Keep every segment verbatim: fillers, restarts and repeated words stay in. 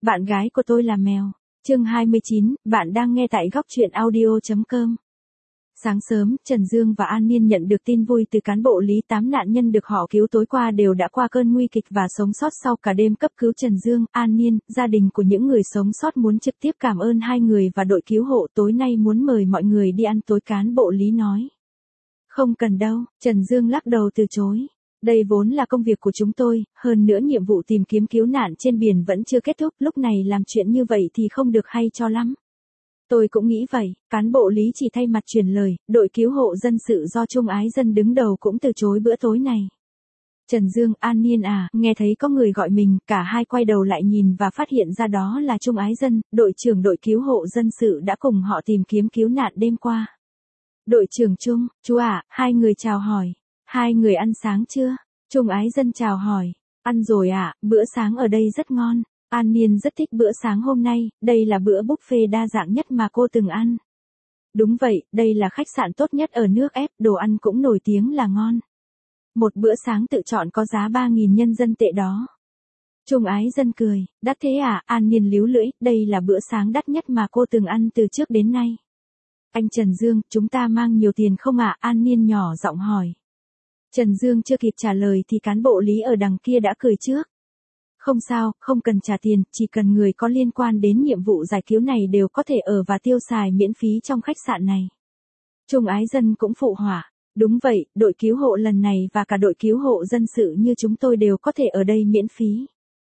Bạn gái của tôi là mèo. Chương hai mươi chín, bạn đang nghe tại góc truyện audio chấm com. Sáng sớm, Trần Dương và An Niên nhận được tin vui từ cán bộ Lý. Tám nạn nhân được họ cứu tối qua đều đã qua cơn nguy kịch và sống sót sau cả đêm cấp cứu. Trần Dương, An Niên, gia đình của những người sống sót muốn trực tiếp cảm ơn hai người và đội cứu hộ. Tối nay muốn mời mọi người đi ăn tối, cán bộ Lý nói. Không cần đâu, Trần Dương lắc đầu từ chối. Đây vốn là công việc của chúng tôi, hơn nữa nhiệm vụ tìm kiếm cứu nạn trên biển vẫn chưa kết thúc, lúc này làm chuyện như vậy thì không được hay cho lắm. Tôi cũng nghĩ vậy, cán bộ Lý chỉ thay mặt truyền lời, đội cứu hộ dân sự do Trung Ái Dân đứng đầu cũng từ chối bữa tối này. Trần Dương, An Niên à, nghe thấy có người gọi mình, cả hai quay đầu lại nhìn và phát hiện ra đó là Trung Ái Dân, đội trưởng đội cứu hộ dân sự đã cùng họ tìm kiếm cứu nạn đêm qua. Đội trưởng Trung, chú à, hai người chào hỏi. Hai người ăn sáng chưa? Trung Ái Dân chào hỏi. Ăn rồi ạ, à, bữa sáng ở đây rất ngon. An Niên rất thích bữa sáng hôm nay, đây là bữa buffet đa dạng nhất mà cô từng ăn. Đúng vậy, đây là khách sạn tốt nhất ở nước ép, đồ ăn cũng nổi tiếng là ngon. Một bữa sáng tự chọn có giá ba nghìn nhân dân tệ đó. Trung Ái Dân cười, đắt thế à? An Niên líu lưỡi, đây là bữa sáng đắt nhất mà cô từng ăn từ trước đến nay. Anh Trần Dương, chúng ta mang nhiều tiền không ạ? À? An Niên nhỏ giọng hỏi. Trần Dương chưa kịp trả lời thì cán bộ Lý ở đằng kia đã cười trước. Không sao, không cần trả tiền, chỉ cần người có liên quan đến nhiệm vụ giải cứu này đều có thể ở và tiêu xài miễn phí trong khách sạn này. Trung Ái Dân cũng phụ họa. Đúng vậy, đội cứu hộ lần này và cả đội cứu hộ dân sự như chúng tôi đều có thể ở đây miễn phí.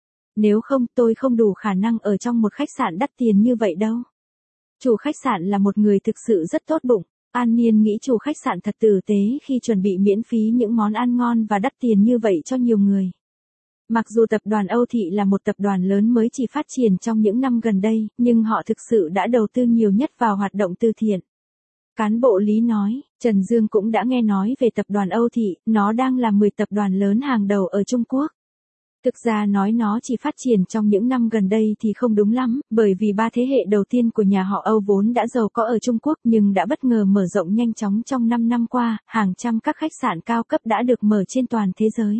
Nếu không, tôi không đủ khả năng ở trong một khách sạn đắt tiền như vậy đâu. Chủ khách sạn là một người thực sự rất tốt bụng. An Niên nghĩ chủ khách sạn thật tử tế khi chuẩn bị miễn phí những món ăn ngon và đắt tiền như vậy cho nhiều người. Mặc dù tập đoàn Âu Thị là một tập đoàn lớn mới chỉ phát triển trong những năm gần đây, nhưng họ thực sự đã đầu tư nhiều nhất vào hoạt động từ thiện. Cán bộ Lý nói, Trần Dương cũng đã nghe nói về tập đoàn Âu Thị, nó đang là mười tập đoàn lớn hàng đầu ở Trung Quốc. Thực ra nói nó chỉ phát triển trong những năm gần đây thì không đúng lắm, bởi vì ba thế hệ đầu tiên của nhà họ Âu vốn đã giàu có ở Trung Quốc nhưng đã bất ngờ mở rộng nhanh chóng trong năm năm qua, hàng trăm các khách sạn cao cấp đã được mở trên toàn thế giới.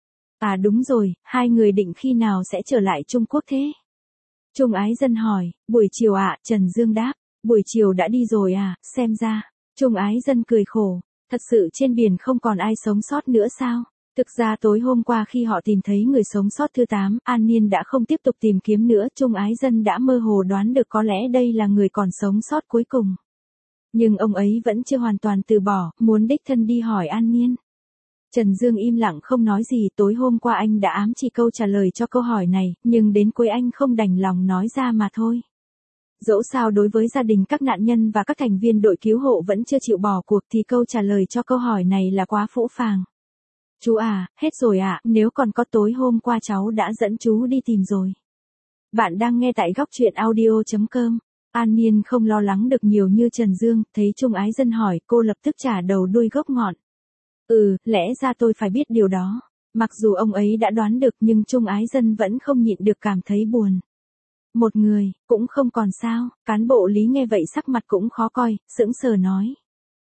À đúng rồi, hai người định khi nào sẽ trở lại Trung Quốc thế? Trung Ái Dân hỏi, buổi chiều ạ, à, Trần Dương đáp, buổi chiều đã đi rồi à, xem ra. Trung Ái Dân cười khổ, thật sự trên biển không còn ai sống sót nữa sao? Thực ra tối hôm qua khi họ tìm thấy người sống sót thứ tám, An Niên đã không tiếp tục tìm kiếm nữa. Trung Ái Dân đã mơ hồ đoán được có lẽ đây là người còn sống sót cuối cùng. Nhưng ông ấy vẫn chưa hoàn toàn từ bỏ, muốn đích thân đi hỏi An Niên. Trần Dương im lặng không nói gì, tối hôm qua anh đã ám chỉ câu trả lời cho câu hỏi này, nhưng đến cuối anh không đành lòng nói ra mà thôi. Dẫu sao đối với gia đình các nạn nhân và các thành viên đội cứu hộ vẫn chưa chịu bỏ cuộc thì câu trả lời cho câu hỏi này là quá phũ phàng. Chú à, hết rồi ạ, à, nếu còn có tối hôm qua cháu đã dẫn chú đi tìm rồi. Bạn đang nghe tại góc truyện audio chấm com. An Niên không lo lắng được nhiều như Trần Dương, thấy Trung Ái Dân hỏi, cô lập tức trả đầu đuôi gốc ngọn. Ừ, lẽ ra tôi phải biết điều đó. Mặc dù ông ấy đã đoán được nhưng Trung Ái Dân vẫn không nhịn được cảm thấy buồn. Một người, cũng không còn sao, cán bộ Lý nghe vậy sắc mặt cũng khó coi, sững sờ nói.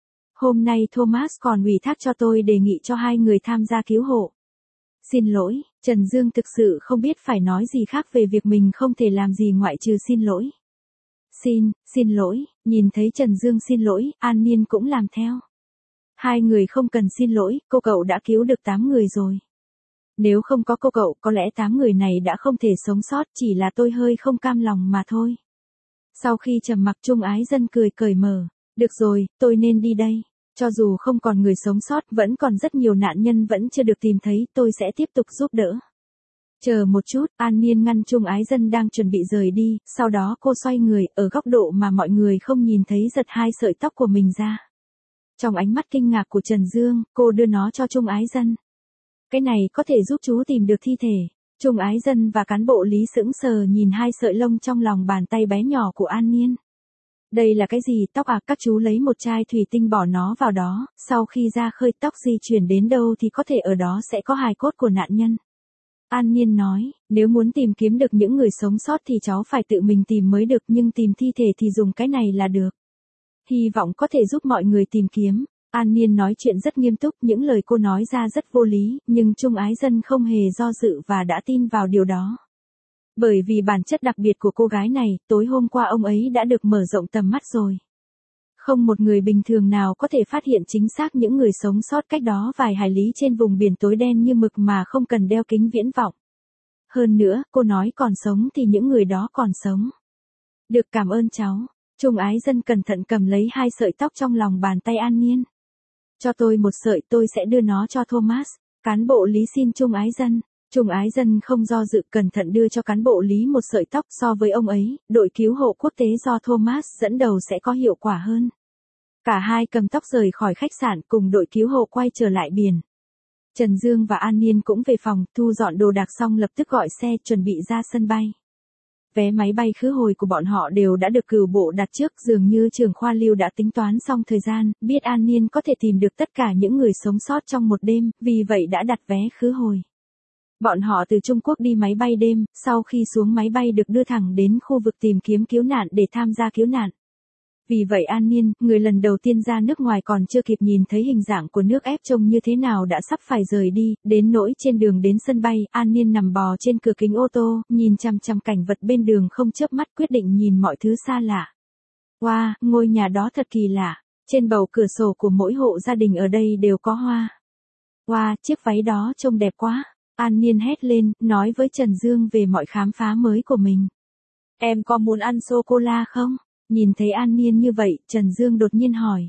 Hôm nay Thomas còn ủy thác cho tôi đề nghị cho hai người tham gia cứu hộ. Xin lỗi, Trần Dương thực sự không biết phải nói gì khác về việc mình không thể làm gì ngoại trừ xin lỗi. Xin, xin lỗi, nhìn thấy Trần Dương xin lỗi, An Niên cũng làm theo. Hai người không cần xin lỗi, cô cậu đã cứu được tám người rồi. Nếu không có cô cậu, có lẽ tám người này đã không thể sống sót, chỉ là tôi hơi không cam lòng mà thôi. Sau khi trầm mặc, Trung Ái Dân cười cởi mở. Được rồi, tôi nên đi đây. Cho dù không còn người sống sót, vẫn còn rất nhiều nạn nhân vẫn chưa được tìm thấy, tôi sẽ tiếp tục giúp đỡ. Chờ một chút, An Niên ngăn Trung Ái Dân đang chuẩn bị rời đi, sau đó cô xoay người, ở góc độ mà mọi người không nhìn thấy giật hai sợi tóc của mình ra. Trong ánh mắt kinh ngạc của Trần Dương, cô đưa nó cho Trung Ái Dân. Cái này có thể giúp chú tìm được thi thể. Trung Ái Dân và cán bộ Lý sững sờ nhìn hai sợi lông trong lòng bàn tay bé nhỏ của An Niên. Đây là cái gì? Tóc à? Các chú lấy một chai thủy tinh bỏ nó vào đó, sau khi ra khơi tóc di chuyển đến đâu thì có thể ở đó sẽ có hài cốt của nạn nhân. An Niên nói, nếu muốn tìm kiếm được những người sống sót thì cháu phải tự mình tìm mới được, nhưng tìm thi thể thì dùng cái này là được. Hy vọng có thể giúp mọi người tìm kiếm. An Niên nói chuyện rất nghiêm túc, những lời cô nói ra rất vô lý, nhưng Trung Ái Dân không hề do dự và đã tin vào điều đó. Bởi vì bản chất đặc biệt của cô gái này, tối hôm qua ông ấy đã được mở rộng tầm mắt rồi. Không một người bình thường nào có thể phát hiện chính xác những người sống sót cách đó vài hải lý trên vùng biển tối đen như mực mà không cần đeo kính viễn vọng. Hơn nữa, cô nói còn sống thì những người đó còn sống. Được, cảm ơn cháu. Trung Ái Dân cẩn thận cầm lấy hai sợi tóc trong lòng bàn tay An Niên. Cho tôi một sợi, tôi sẽ đưa nó cho Thomas. Cán bộ Lý xin Trung Ái Dân. Trung Ái Dân không do dự, cẩn thận đưa cho cán bộ Lý một sợi tóc. So với ông ấy, đội cứu hộ quốc tế do Thomas dẫn đầu sẽ có hiệu quả hơn. Cả hai cầm tóc rời khỏi khách sạn cùng đội cứu hộ quay trở lại biển. Trần Dương và An Niên cũng về phòng, thu dọn đồ đạc xong lập tức gọi xe chuẩn bị ra sân bay. Vé máy bay khứ hồi của bọn họ đều đã được cửu bộ đặt trước, dường như trưởng khoa Lưu đã tính toán xong thời gian, biết An Niên có thể tìm được tất cả những người sống sót trong một đêm, vì vậy đã đặt vé khứ hồi. Bọn họ từ Trung Quốc đi máy bay đêm, sau khi xuống máy bay được đưa thẳng đến khu vực tìm kiếm cứu nạn để tham gia cứu nạn. Vì vậy An Niên, người lần đầu tiên ra nước ngoài còn chưa kịp nhìn thấy hình dạng của nước ép trông như thế nào đã sắp phải rời đi, đến nỗi trên đường đến sân bay, An Niên nằm bò trên cửa kính ô tô, nhìn chằm chằm cảnh vật bên đường không chớp mắt, quyết định nhìn mọi thứ xa lạ. Wow, ngôi nhà đó thật kỳ lạ, trên bầu cửa sổ của mỗi hộ gia đình ở đây đều có hoa. Wow, chiếc váy đó trông đẹp quá, An Niên hét lên, nói với Trần Dương về mọi khám phá mới của mình. Em có muốn ăn sô-cô-la không? Nhìn thấy An Niên như vậy, Trần Dương đột nhiên hỏi.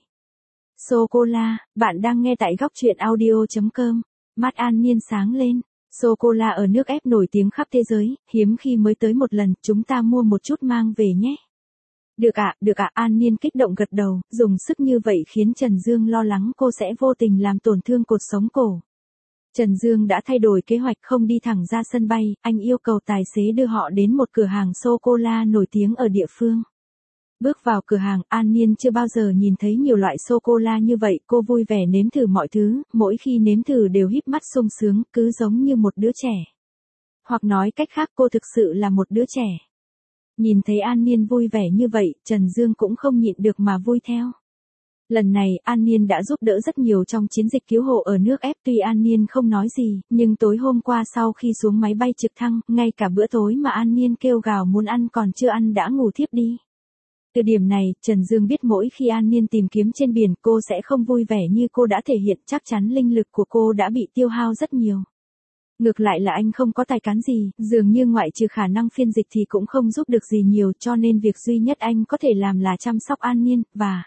Sô-cô-la, bạn đang nghe tại góc truyện audio chấm com. Mắt An Niên sáng lên. Sô-cô-la ở nước ép nổi tiếng khắp thế giới, hiếm khi mới tới một lần, chúng ta mua một chút mang về nhé. Được ạ, được ạ, An Niên kích động gật đầu, dùng sức như vậy khiến Trần Dương lo lắng cô sẽ vô tình làm tổn thương cột sống cổ. Trần Dương đã thay đổi kế hoạch, không đi thẳng ra sân bay, anh yêu cầu tài xế đưa họ đến một cửa hàng sô-cô-la nổi tiếng ở địa phương. Bước vào cửa hàng, An Niên chưa bao giờ nhìn thấy nhiều loại sô-cô-la như vậy, cô vui vẻ nếm thử mọi thứ, mỗi khi nếm thử đều híp mắt sung sướng, cứ giống như một đứa trẻ. Hoặc nói cách khác, cô thực sự là một đứa trẻ. Nhìn thấy An Niên vui vẻ như vậy, Trần Dương cũng không nhịn được mà vui theo. Lần này, An Niên đã giúp đỡ rất nhiều trong chiến dịch cứu hộ ở nước ép, tuy An Niên không nói gì, nhưng tối hôm qua sau khi xuống máy bay trực thăng, ngay cả bữa tối mà An Niên kêu gào muốn ăn còn chưa ăn đã ngủ thiếp đi. Từ điểm này, Trần Dương biết mỗi khi An Niên tìm kiếm trên biển cô sẽ không vui vẻ như cô đã thể hiện, chắc chắn linh lực của cô đã bị tiêu hao rất nhiều. Ngược lại là anh không có tài cán gì, dường như ngoại trừ khả năng phiên dịch thì cũng không giúp được gì nhiều, cho nên việc duy nhất anh có thể làm là chăm sóc An Niên, và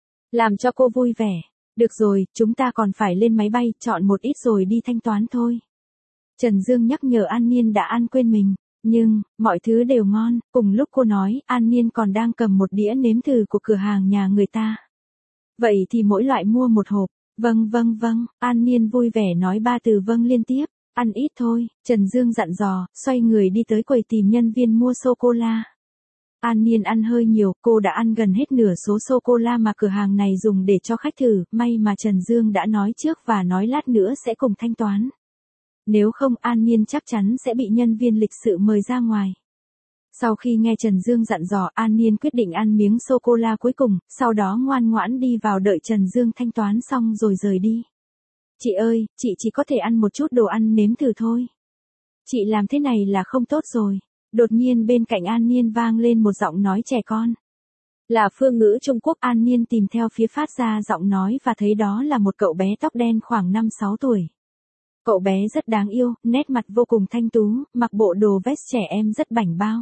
làm cho cô vui vẻ. Được rồi, chúng ta còn phải lên máy bay, chọn một ít rồi đi thanh toán thôi. Trần Dương nhắc nhở An Niên đã ăn quên mình. Nhưng, mọi thứ đều ngon, cùng lúc cô nói, An Niên còn đang cầm một đĩa nếm thử của cửa hàng nhà người ta. Vậy thì mỗi loại mua một hộp. Vâng vâng vâng, An Niên vui vẻ nói ba từ vâng liên tiếp. Ăn ít thôi, Trần Dương dặn dò, xoay người đi tới quầy tìm nhân viên mua sô-cô-la. An Niên ăn hơi nhiều, cô đã ăn gần hết nửa số sô-cô-la mà cửa hàng này dùng để cho khách thử, may mà Trần Dương đã nói trước và nói lát nữa sẽ cùng thanh toán. Nếu không, An Niên chắc chắn sẽ bị nhân viên lịch sự mời ra ngoài. Sau khi nghe Trần Dương dặn dò, An Niên quyết định ăn miếng sô-cô-la cuối cùng, sau đó ngoan ngoãn đi vào đợi Trần Dương thanh toán xong rồi rời đi. Chị ơi, chị chỉ có thể ăn một chút đồ ăn nếm thử thôi. Chị làm thế này là không tốt rồi. Đột nhiên bên cạnh An Niên vang lên một giọng nói trẻ con. Là phương ngữ Trung Quốc. An Niên tìm theo phía phát ra giọng nói và thấy đó là một cậu bé tóc đen khoảng năm sáu tuổi. Cậu bé rất đáng yêu, nét mặt vô cùng thanh tú, mặc bộ đồ vest trẻ em rất bảnh bao.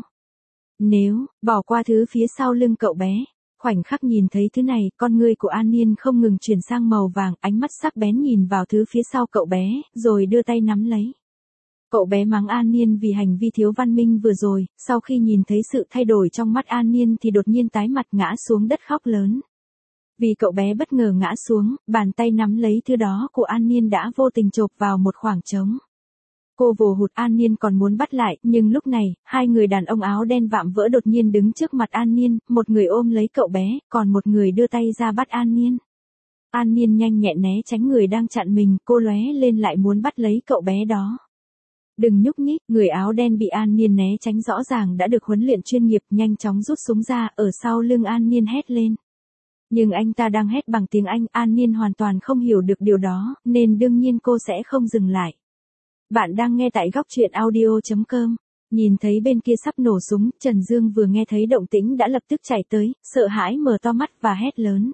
Nếu, bỏ qua thứ phía sau lưng cậu bé, khoảnh khắc nhìn thấy thứ này, con ngươi của An Niên không ngừng chuyển sang màu vàng, ánh mắt sắc bén nhìn vào thứ phía sau cậu bé, rồi đưa tay nắm lấy. Cậu bé mắng An Niên vì hành vi thiếu văn minh vừa rồi, sau khi nhìn thấy sự thay đổi trong mắt An Niên thì đột nhiên tái mặt ngã xuống đất khóc lớn. Vì cậu bé bất ngờ ngã xuống, bàn tay nắm lấy thứ đó của An Niên đã vô tình chộp vào một khoảng trống. Cô vồ hụt, An Niên còn muốn bắt lại, nhưng lúc này, hai người đàn ông áo đen vạm vỡ đột nhiên đứng trước mặt An Niên, một người ôm lấy cậu bé, còn một người đưa tay ra bắt An Niên. An Niên nhanh nhẹn né tránh người đang chặn mình, cô lóe lên lại muốn bắt lấy cậu bé đó. Đừng nhúc nhích, người áo đen bị An Niên né tránh rõ ràng đã được huấn luyện chuyên nghiệp, nhanh chóng rút súng ra, ở sau lưng An Niên hét lên. Nhưng anh ta đang hét bằng tiếng Anh, An Niên hoàn toàn không hiểu được điều đó, nên đương nhiên cô sẽ không dừng lại. Bạn đang nghe tại góc truyện audio chấm com. Nhìn thấy bên kia sắp nổ súng, Trần Dương vừa nghe thấy động tĩnh đã lập tức chạy tới, sợ hãi mở to mắt và hét lớn.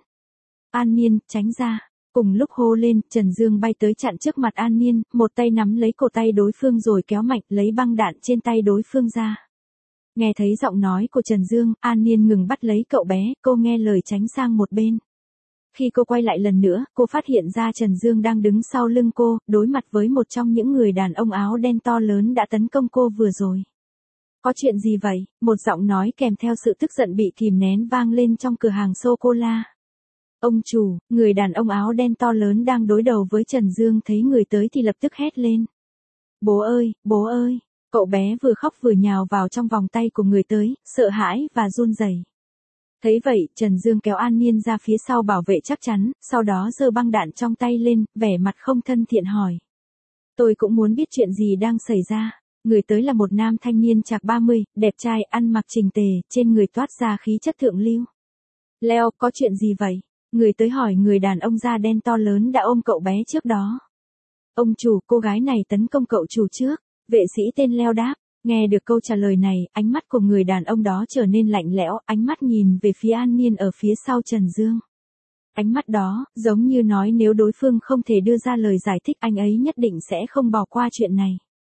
An Niên, tránh ra. Cùng lúc hô lên, Trần Dương bay tới chặn trước mặt An Niên, một tay nắm lấy cổ tay đối phương rồi kéo mạnh lấy băng đạn trên tay đối phương ra. Nghe thấy giọng nói của Trần Dương, An Niên ngừng bắt lấy cậu bé, cô nghe lời tránh sang một bên. Khi cô quay lại lần nữa, cô phát hiện ra Trần Dương đang đứng sau lưng cô, đối mặt với một trong những người đàn ông áo đen to lớn đã tấn công cô vừa rồi. Có chuyện gì vậy? Một giọng nói kèm theo sự tức giận bị kìm nén vang lên trong cửa hàng sô-cô-la. Ông chủ, người đàn ông áo đen to lớn đang đối đầu với Trần Dương thấy người tới thì lập tức hét lên. Bố ơi, bố ơi! Cậu bé vừa khóc vừa nhào vào trong vòng tay của người tới, sợ hãi và run rẩy. Thấy vậy, Trần Dương kéo An Niên ra phía sau bảo vệ chắc chắn, sau đó giơ băng đạn trong tay lên, vẻ mặt không thân thiện hỏi. Tôi cũng muốn biết chuyện gì đang xảy ra. Người tới là một nam thanh niên chạc ba mươi, đẹp trai, ăn mặc chỉnh tề, trên người toát ra khí chất thượng lưu. Leo, có chuyện gì vậy? Người tới hỏi người đàn ông da đen to lớn đã ôm cậu bé trước đó. Ông chủ, cô gái này tấn công cậu chủ trước. Vệ sĩ tên Leo đáp. Nghe được câu trả lời này, ánh mắt của người đàn ông đó trở nên lạnh lẽo, ánh mắt nhìn về phía An Niên ở phía sau Trần Dương. Ánh mắt đó, giống như nói nếu đối phương không thể đưa ra lời giải thích anh ấy nhất định sẽ không bỏ qua chuyện này.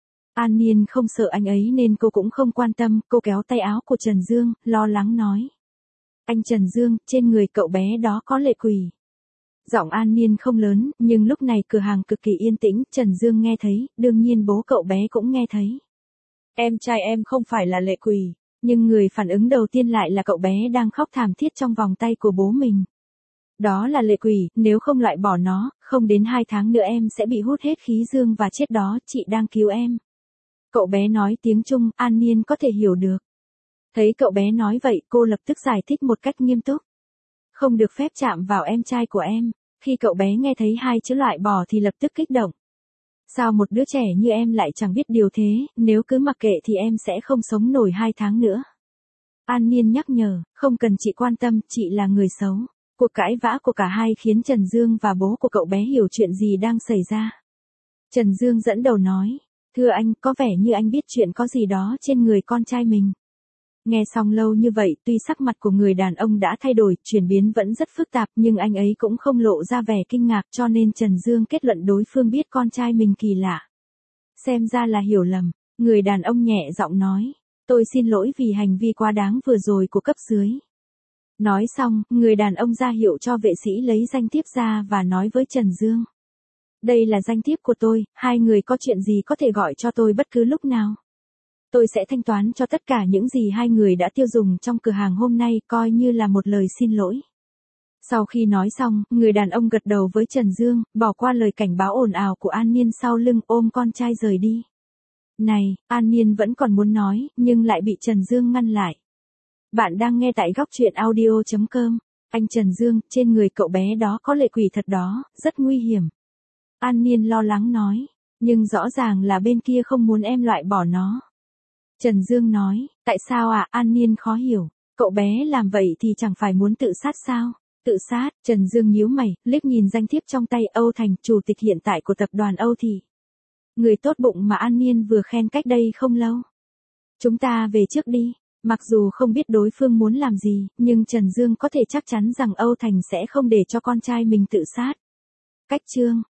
An Niên không sợ anh ấy nên cô cũng không quan tâm, cô kéo tay áo của Trần Dương, lo lắng nói. Anh Trần Dương, trên người cậu bé đó có lệ quỷ. Giọng An Niên không lớn, nhưng lúc này cửa hàng cực kỳ yên tĩnh, Trần Dương nghe thấy, đương nhiên bố cậu bé cũng nghe thấy. Em trai em không phải là lệ quỷ, nhưng người phản ứng đầu tiên lại là cậu bé đang khóc thảm thiết trong vòng tay của bố mình. Đó là lệ quỷ, nếu không loại bỏ nó, không đến hai tháng nữa em sẽ bị hút hết khí dương và chết đó, chị đang cứu em. Cậu bé nói tiếng Trung, An Niên có thể hiểu được. Thấy cậu bé nói vậy, cô lập tức giải thích một cách nghiêm túc. Không được phép chạm vào em trai của em. Khi cậu bé nghe thấy hai chữ loại bỏ thì lập tức kích động. Sao một đứa trẻ như em lại chẳng biết điều thế, nếu cứ mặc kệ thì em sẽ không sống nổi hai tháng nữa. An Niên nhắc nhở, không cần chị quan tâm, chị là người xấu. Cuộc cãi vã của cả hai khiến Trần Dương và bố của cậu bé hiểu chuyện gì đang xảy ra. Trần Dương dẫn đầu nói, thưa anh, có vẻ như anh biết chuyện có gì đó trên người con trai mình. Nghe xong lâu như vậy, tuy sắc mặt của người đàn ông đã thay đổi, chuyển biến vẫn rất phức tạp, nhưng anh ấy cũng không lộ ra vẻ kinh ngạc, cho nên Trần Dương kết luận đối phương biết con trai mình kỳ lạ. Xem ra là hiểu lầm, người đàn ông nhẹ giọng nói, tôi xin lỗi vì hành vi quá đáng vừa rồi của cấp dưới. Nói xong, người đàn ông ra hiệu cho vệ sĩ lấy danh thiếp ra và nói với Trần Dương. Đây là danh thiếp của tôi, hai người có chuyện gì có thể gọi cho tôi bất cứ lúc nào. Tôi sẽ thanh toán cho tất cả những gì hai người đã tiêu dùng trong cửa hàng hôm nay, coi như là một lời xin lỗi. Sau khi nói xong, người đàn ông gật đầu với Trần Dương, bỏ qua lời cảnh báo ồn ào của An Niên sau lưng, ôm con trai rời đi. Này, An Niên vẫn còn muốn nói, nhưng lại bị Trần Dương ngăn lại. Bạn đang nghe tại góc truyện audio chấm com. Anh Trần Dương, trên người cậu bé đó có lệ quỷ thật đó, rất nguy hiểm. An Niên lo lắng nói, nhưng rõ ràng là bên kia không muốn em loại bỏ nó. Trần Dương nói, tại sao ạ? À? An Niên khó hiểu, cậu bé làm vậy thì chẳng phải muốn tự sát sao? Tự sát, Trần Dương nhíu mày, liếc nhìn danh thiếp trong tay Âu Thành, chủ tịch hiện tại của tập đoàn Âu Thị. Người tốt bụng mà An Niên vừa khen cách đây không lâu. Chúng ta về trước đi, mặc dù không biết đối phương muốn làm gì, nhưng Trần Dương có thể chắc chắn rằng Âu Thành sẽ không để cho con trai mình tự sát. Cách chương